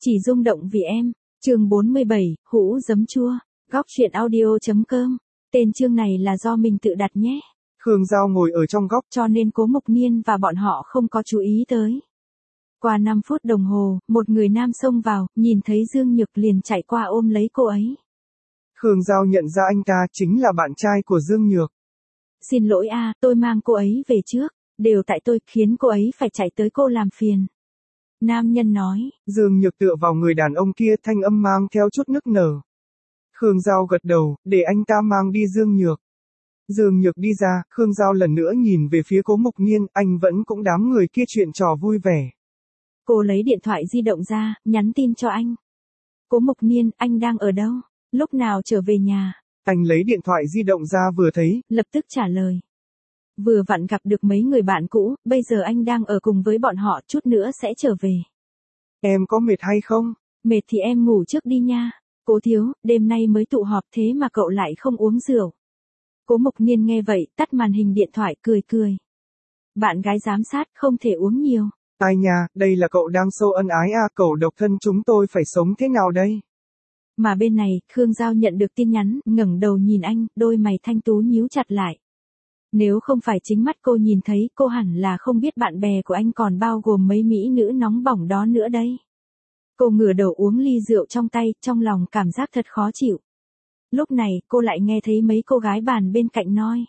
Chỉ rung động vì em. Chương 47, hũ giấm chua. Góc truyện audio.com. Tên chương này là do mình tự đặt nhé. Khương Giao ngồi ở trong góc cho nên Cố Mộc Niên và bọn họ không có chú ý tới. Qua 5 phút đồng hồ, một người nam xông vào, nhìn thấy Dương Nhược liền chạy qua ôm lấy cô ấy. Khương Giao nhận ra anh ta chính là bạn trai của Dương Nhược. Xin lỗi tôi mang cô ấy về trước, đều tại tôi khiến cô ấy phải chạy tới cô làm phiền. Nam nhân nói. Dương Nhược tựa vào người đàn ông kia, thanh âm mang theo chút nức nở. Khương Giao gật đầu, để anh ta mang đi Dương Nhược. Dương Nhược đi ra, Khương Giao lần nữa nhìn về phía Cố Mộc Niên, anh vẫn cũng đám người kia chuyện trò vui vẻ. Cô lấy điện thoại di động ra, nhắn tin cho anh. Cố Mộc Niên, anh đang ở đâu? Lúc nào trở về nhà? Anh lấy điện thoại di động ra vừa thấy, lập tức trả lời. Vừa vặn gặp được mấy người bạn cũ, bây giờ anh đang ở cùng với bọn họ, chút nữa sẽ trở về. Em có mệt hay không? Mệt thì em ngủ trước đi nha. Cố thiếu, đêm nay mới tụ họp thế mà cậu lại không uống rượu. Cố Mộc Niên nghe vậy, tắt màn hình điện thoại cười cười. Bạn gái giám sát không thể uống nhiều. Ai nha, đây là cậu đang sâu ân ái cậu độc thân chúng tôi phải sống thế nào đây? Mà bên này, Khương Giao nhận được tin nhắn, ngẩng đầu nhìn anh, đôi mày thanh tú nhíu chặt lại. Nếu không phải chính mắt cô nhìn thấy, cô hẳn là không biết bạn bè của anh còn bao gồm mấy mỹ nữ nóng bỏng đó nữa đây. Cô ngửa đầu uống ly rượu trong tay, trong lòng cảm giác thật khó chịu. Lúc này, cô lại nghe thấy mấy cô gái bàn bên cạnh nói.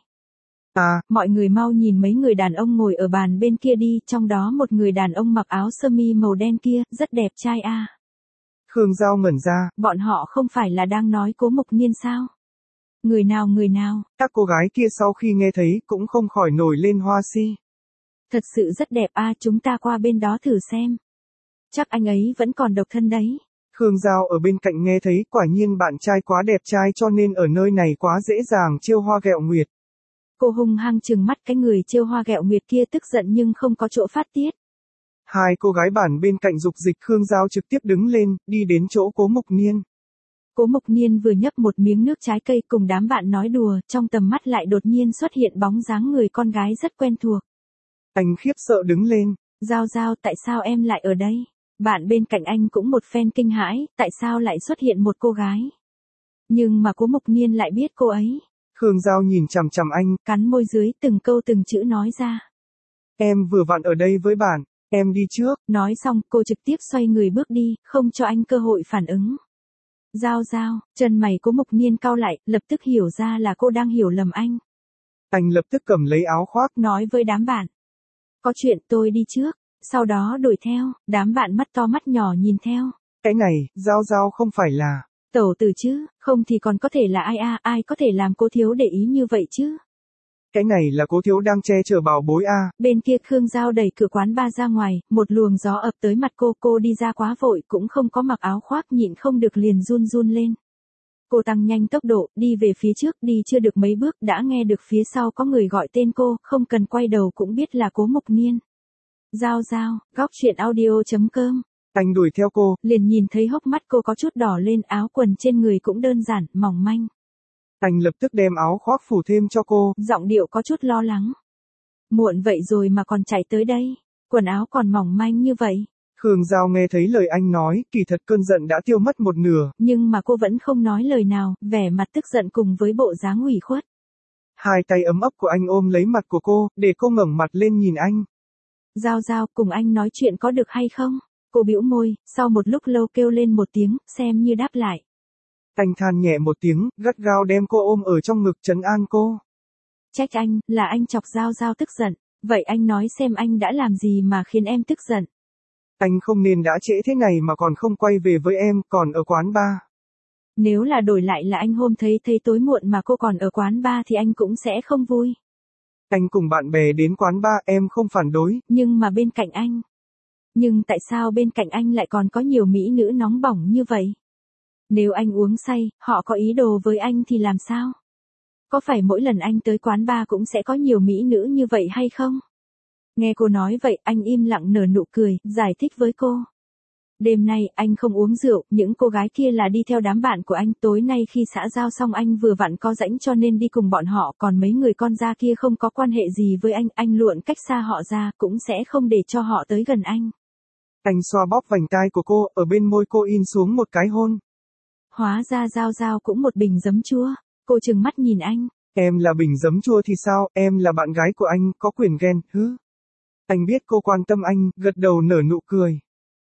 Mọi người mau nhìn mấy người đàn ông ngồi ở bàn bên kia đi, trong đó một người đàn ông mặc áo sơ mi màu đen kia, rất đẹp trai Khương Giao ngẩn ra. Bọn họ không phải là đang nói Cố Mộc Niên sao? Người nào? Các cô gái kia sau khi nghe thấy cũng không khỏi nổi lên hoa si. Thật sự rất đẹp chúng ta qua bên đó thử xem. Chắc anh ấy vẫn còn độc thân đấy. Khương Giao ở bên cạnh nghe thấy, quả nhiên bạn trai quá đẹp trai cho nên ở nơi này quá dễ dàng trêu hoa ghẹo nguyệt. Cô hung hăng trừng mắt cái người trêu hoa ghẹo nguyệt kia, tức giận nhưng không có chỗ phát tiết. Hai cô gái bàn bên cạnh dục dịch Khương Giao trực tiếp đứng lên, đi đến chỗ Cố Mộc Niên. Cố Mộc Niên vừa nhấp một miếng nước trái cây cùng đám bạn nói đùa, trong tầm mắt lại đột nhiên xuất hiện bóng dáng người con gái rất quen thuộc. Anh khiếp sợ đứng lên. Giao, tại sao em lại ở đây? Bạn bên cạnh anh cũng một phen kinh hãi, tại sao lại xuất hiện một cô gái? Nhưng mà Cố Mộc Niên lại biết cô ấy. Khương Giao nhìn chằm chằm anh, cắn môi dưới từng câu từng chữ nói ra. Em vừa vặn ở đây với bạn, em đi trước. Nói xong, cô trực tiếp xoay người bước đi, không cho anh cơ hội phản ứng. Giao, chân mày Cố Mộc Niên cau lại, lập tức hiểu ra là cô đang hiểu lầm anh. Anh lập tức cầm lấy áo khoác, nói với đám bạn. Có chuyện tôi đi trước, sau đó đuổi theo, đám bạn mắt to mắt nhỏ nhìn theo. Cái này, Giao không phải là tẩu tử chứ, không thì còn có thể là ai có thể làm cô thiếu để ý như vậy chứ. Cái này là Cố thiếu đang che chở bảo bối Bên kia Khương Giao đẩy cửa quán bar ra ngoài, một luồng gió ập tới mặt cô đi ra quá vội cũng không có mặc áo khoác, nhịn không được liền run lên. Cô tăng nhanh tốc độ, đi về phía trước, đi chưa được mấy bước đã nghe được phía sau có người gọi tên cô, không cần quay đầu cũng biết là Cố Mộc Niên. Giao, góc truyện audio.com. Anh đuổi theo cô, liền nhìn thấy hốc mắt cô có chút đỏ lên, áo quần trên người cũng đơn giản, mỏng manh. Anh lập tức đem áo khoác phủ thêm cho cô, giọng điệu có chút lo lắng. Muộn vậy rồi mà còn chạy tới đây, quần áo còn mỏng manh như vậy. Khương Giao nghe thấy lời anh nói, kỳ thật cơn giận đã tiêu mất một nửa. Nhưng mà cô vẫn không nói lời nào, vẻ mặt tức giận cùng với bộ dáng ủy khuất. Hai tay ấm ấp của anh ôm lấy mặt của cô, để cô ngẩng mặt lên nhìn anh. Giao, cùng anh nói chuyện có được hay không? Cô bĩu môi, sau một lúc lâu kêu lên một tiếng, xem như đáp lại. Anh than nhẹ một tiếng, gắt gao đem cô ôm ở trong ngực trấn an cô. Trách anh, là anh chọc Giao tức giận. Vậy anh nói xem anh đã làm gì mà khiến em tức giận? Anh không nên đã trễ thế này mà còn không quay về với em, còn ở quán bar. Nếu là đổi lại là anh hôm thấy tối muộn mà cô còn ở quán bar thì anh cũng sẽ không vui. Anh cùng bạn bè đến quán bar, em không phản đối. Nhưng mà bên cạnh anh. Nhưng tại sao bên cạnh anh lại còn có nhiều mỹ nữ nóng bỏng như vậy? Nếu anh uống say, họ có ý đồ với anh thì làm sao? Có phải mỗi lần anh tới quán bar cũng sẽ có nhiều mỹ nữ như vậy hay không? Nghe cô nói vậy, anh im lặng nở nụ cười, giải thích với cô. Đêm nay, anh không uống rượu, những cô gái kia là đi theo đám bạn của anh. Tối nay khi xã giao xong anh vừa vặn có rảnh cho nên đi cùng bọn họ. Còn mấy người con da kia không có quan hệ gì với anh luộn cách xa họ ra, cũng sẽ không để cho họ tới gần anh. Anh xoa bóp vành tai của cô, ở bên môi cô in xuống một cái hôn. Hóa ra Giao Giao cũng một bình giấm chua. Cô trừng mắt nhìn anh. Em là bình giấm chua thì sao, em là bạn gái của anh, có quyền ghen, hứ. Anh biết cô quan tâm anh, gật đầu nở nụ cười.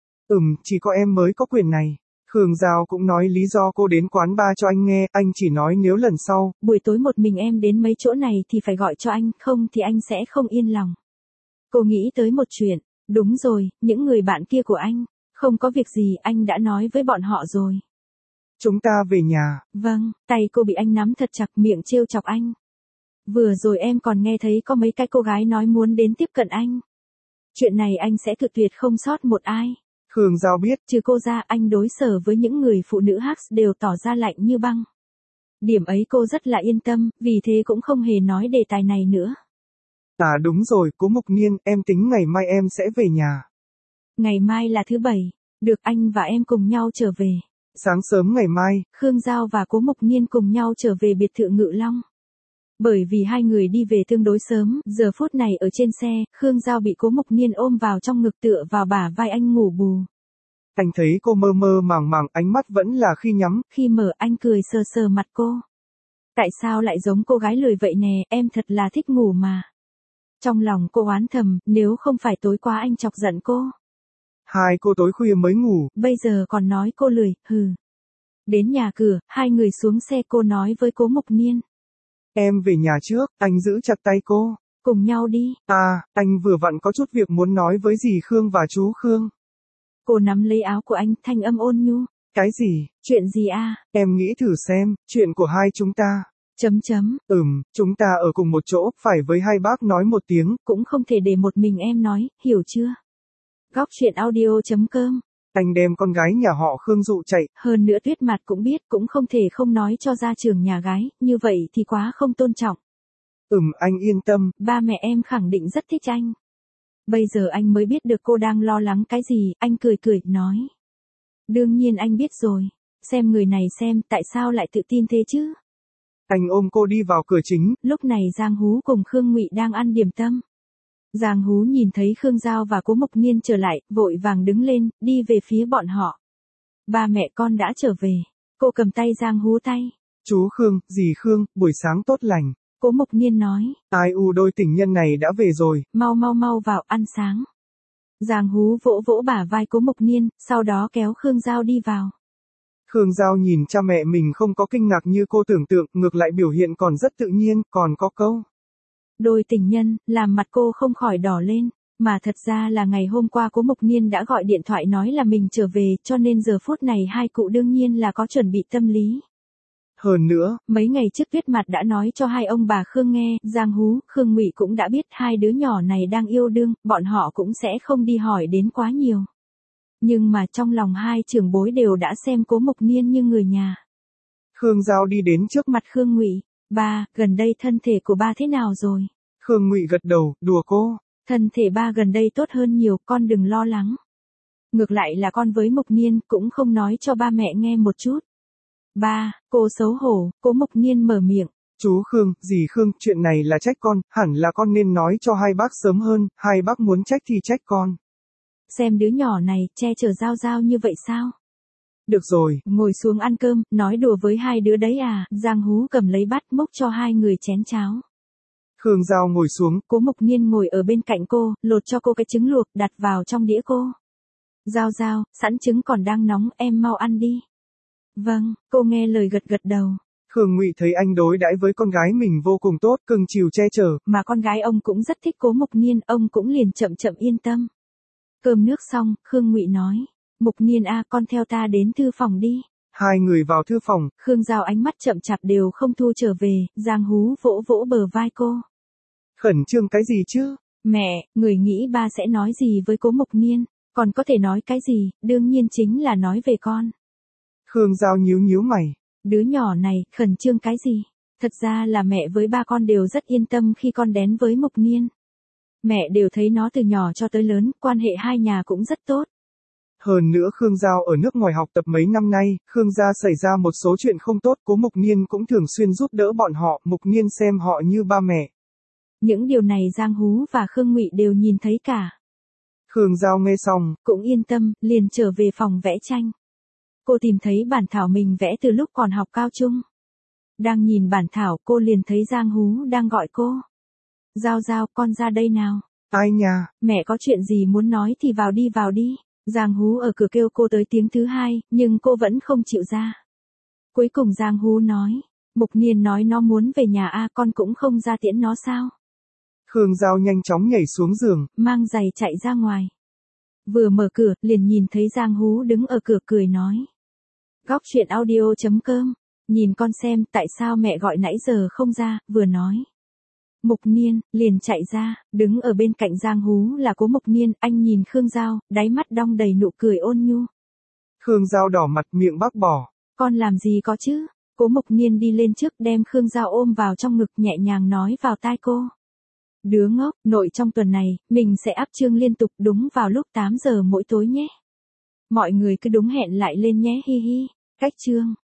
Chỉ có em mới có quyền này. Khương Giao cũng nói lý do cô đến quán bar cho anh nghe, anh chỉ nói nếu lần sau, buổi tối một mình em đến mấy chỗ này thì phải gọi cho anh, không thì anh sẽ không yên lòng. Cô nghĩ tới một chuyện, đúng rồi, những người bạn kia của anh, không có việc gì anh đã nói với bọn họ rồi. Chúng ta về nhà. Vâng, tay cô bị anh nắm thật chặt, miệng trêu chọc anh. Vừa rồi em còn nghe thấy có mấy cái cô gái nói muốn đến tiếp cận anh. Chuyện này anh sẽ cự tuyệt không sót một ai. Khương Giao biết, trừ cô ra anh đối xử với những người phụ nữ Hacks đều tỏ ra lạnh như băng. Điểm ấy cô rất là yên tâm, vì thế cũng không hề nói đề tài này nữa. À đúng rồi, Cố Mục Niên, em tính ngày mai em sẽ về nhà. Ngày mai là thứ Bảy, được anh và em cùng nhau trở về. Sáng sớm ngày mai, Khương Giao và Cố Mục Niên cùng nhau trở về biệt thự Ngự Long. Bởi vì hai người đi về tương đối sớm, giờ phút này ở trên xe, Khương Giao bị Cố Mục Niên ôm vào trong ngực tựa vào bả vai anh ngủ bù. Anh thấy cô mơ mơ màng màng, ánh mắt vẫn là khi nhắm. Khi mở anh cười sờ sờ mặt cô. Tại sao lại giống cô gái lười vậy nè, em thật là thích ngủ mà. Trong lòng cô oán thầm, nếu không phải tối qua anh chọc giận cô. Hai cô tối khuya mới ngủ. Bây giờ còn nói cô lười, hừ. Đến nhà cửa, hai người xuống xe, cô nói với Cố Mục Niên. Em về nhà trước, anh giữ chặt tay cô. Cùng nhau đi. À, anh vừa vặn có chút việc muốn nói với dì Khương và chú Khương. Cô nắm lấy áo của anh, thanh âm ôn nhu. Cái gì? Chuyện gì à? Em nghĩ thử xem, chuyện của hai chúng ta. Chúng ta ở cùng một chỗ, phải với hai bác nói một tiếng. Cũng không thể để một mình em nói, hiểu chưa? Góc chuyện audio.com. Anh đem con gái nhà họ Khương dụ chạy. Hơn nữa Tuyết Mạt cũng biết, cũng không thể không nói cho ra trường nhà gái, như vậy thì quá không tôn trọng. Anh yên tâm. Ba mẹ em khẳng định rất thích anh. Bây giờ anh mới biết được cô đang lo lắng cái gì, anh cười cười, nói. Đương nhiên anh biết rồi. Xem người này xem, tại sao lại tự tin thế chứ? Anh ôm cô đi vào cửa chính. Lúc này Giang Hú cùng Khương Ngụy đang ăn điểm tâm. Giang Hú nhìn thấy Khương Giao và Cố Mục Niên trở lại, vội vàng đứng lên, đi về phía bọn họ. Ba mẹ con đã trở về. Cô cầm tay Giang Hú tay. Chú Khương, dì Khương, buổi sáng tốt lành. Cố Mục Niên nói. Ai u, đôi tình nhân này đã về rồi. Mau vào ăn sáng. Giang Hú vỗ vỗ bả vai Cố Mục Niên, sau đó kéo Khương Giao đi vào. Khương Giao nhìn cha mẹ mình không có kinh ngạc như cô tưởng tượng, ngược lại biểu hiện còn rất tự nhiên, còn có câu. Đôi tình nhân, làm mặt cô không khỏi đỏ lên, mà thật ra là ngày hôm qua Cố Mục Niên đã gọi điện thoại nói là mình trở về, cho nên giờ phút này hai cụ đương nhiên là có chuẩn bị tâm lý. Hơn nữa, mấy ngày trước Tuyết Mạt đã nói cho hai ông bà Khương nghe, Giang Hú, Khương Ngụy cũng đã biết hai đứa nhỏ này đang yêu đương, bọn họ cũng sẽ không đi hỏi đến quá nhiều. Nhưng mà trong lòng hai trưởng bối đều đã xem Cố Mục Niên như người nhà. Khương Giao đi đến trước mặt Khương Ngụy. Ba, gần đây thân thể của ba thế nào rồi? Khương Ngụy gật đầu, đùa cô. Thân thể ba gần đây tốt hơn nhiều, con đừng lo lắng. Ngược lại là con với Mục Niên cũng không nói cho ba mẹ nghe một chút. Ba, cô xấu hổ, Cố Mục Niên mở miệng. Chú Khương, dì Khương, chuyện này là trách con, hẳn là con nên nói cho hai bác sớm hơn, hai bác muốn trách thì trách con. Xem đứa nhỏ này, che chở Giao Giao như vậy sao? Được rồi. Ngồi xuống ăn cơm, nói đùa với hai đứa đấy à? Giang Hú cầm lấy bát múc cho hai người chén cháo. Khương Giao ngồi xuống. Cố Mục Niên ngồi ở bên cạnh cô, lột cho cô cái trứng luộc, đặt vào trong đĩa cô. Giao Giao, sẵn trứng còn đang nóng, em mau ăn đi. Vâng, cô nghe lời gật gật đầu. Khương Ngụy thấy anh đối đãi với con gái mình vô cùng tốt, cưng chiều che chở. Mà con gái ông cũng rất thích Cố Mục Niên, ông cũng liền chậm chậm yên tâm. Cơm nước xong, Khương Ngụy nói. Mục Niên a, con theo ta đến thư phòng đi. Hai người vào thư phòng. Khương Giao ánh mắt chậm chạp đều không thu trở về, Giang Hú vỗ vỗ bờ vai cô. Khẩn trương cái gì chứ? Mẹ, người nghĩ ba sẽ nói gì với Cố Mục Niên, còn có thể nói cái gì, đương nhiên chính là nói về con. Khương Giao nhíu nhíu mày. Đứa nhỏ này, khẩn trương cái gì? Thật ra là mẹ với ba con đều rất yên tâm khi con đến với Mục Niên. Mẹ đều thấy nó từ nhỏ cho tới lớn, quan hệ hai nhà cũng rất tốt. Hơn nữa Khương Giao ở nước ngoài học tập mấy năm nay, Khương gia xảy ra một số chuyện không tốt, Cố Mục Niên cũng thường xuyên giúp đỡ bọn họ, Mục Niên xem họ như ba mẹ. Những điều này Giang Hú và Khương Ngụy đều nhìn thấy cả. Khương Giao nghe xong, cũng yên tâm, liền trở về phòng vẽ tranh. Cô tìm thấy bản thảo mình vẽ từ lúc còn học cao trung. Đang nhìn bản thảo, cô liền thấy Giang Hú đang gọi cô. Giao Giao, con ra đây nào. Ai nha? Mẹ có chuyện gì muốn nói thì vào đi vào đi. Giang Hú ở cửa kêu cô tới tiếng thứ hai, nhưng cô vẫn không chịu ra. Cuối cùng Giang Hú nói, Mục Niên nói nó muốn về nhà a, con cũng không ra tiễn nó sao? Khương Giao nhanh chóng nhảy xuống giường, mang giày chạy ra ngoài. Vừa mở cửa, liền nhìn thấy Giang Hú đứng ở cửa cười nói. Góc chuyện audio.com, nhìn con xem tại sao mẹ gọi nãy giờ không ra, vừa nói. Mục Niên, liền chạy ra, đứng ở bên cạnh Giang Hú là Cố Mục Niên, anh nhìn Khương Giao, đáy mắt đong đầy nụ cười ôn nhu. Khương Giao đỏ mặt miệng bác bỏ. Con làm gì có chứ? Cố Mục Niên đi lên trước đem Khương Giao ôm vào trong ngực nhẹ nhàng nói vào tai cô. Đứa ngốc, nội trong tuần này, mình sẽ áp chương liên tục đúng vào lúc 8 giờ mỗi tối nhé. Mọi người cứ đúng hẹn lại lên nhé hi hi. Cách chương.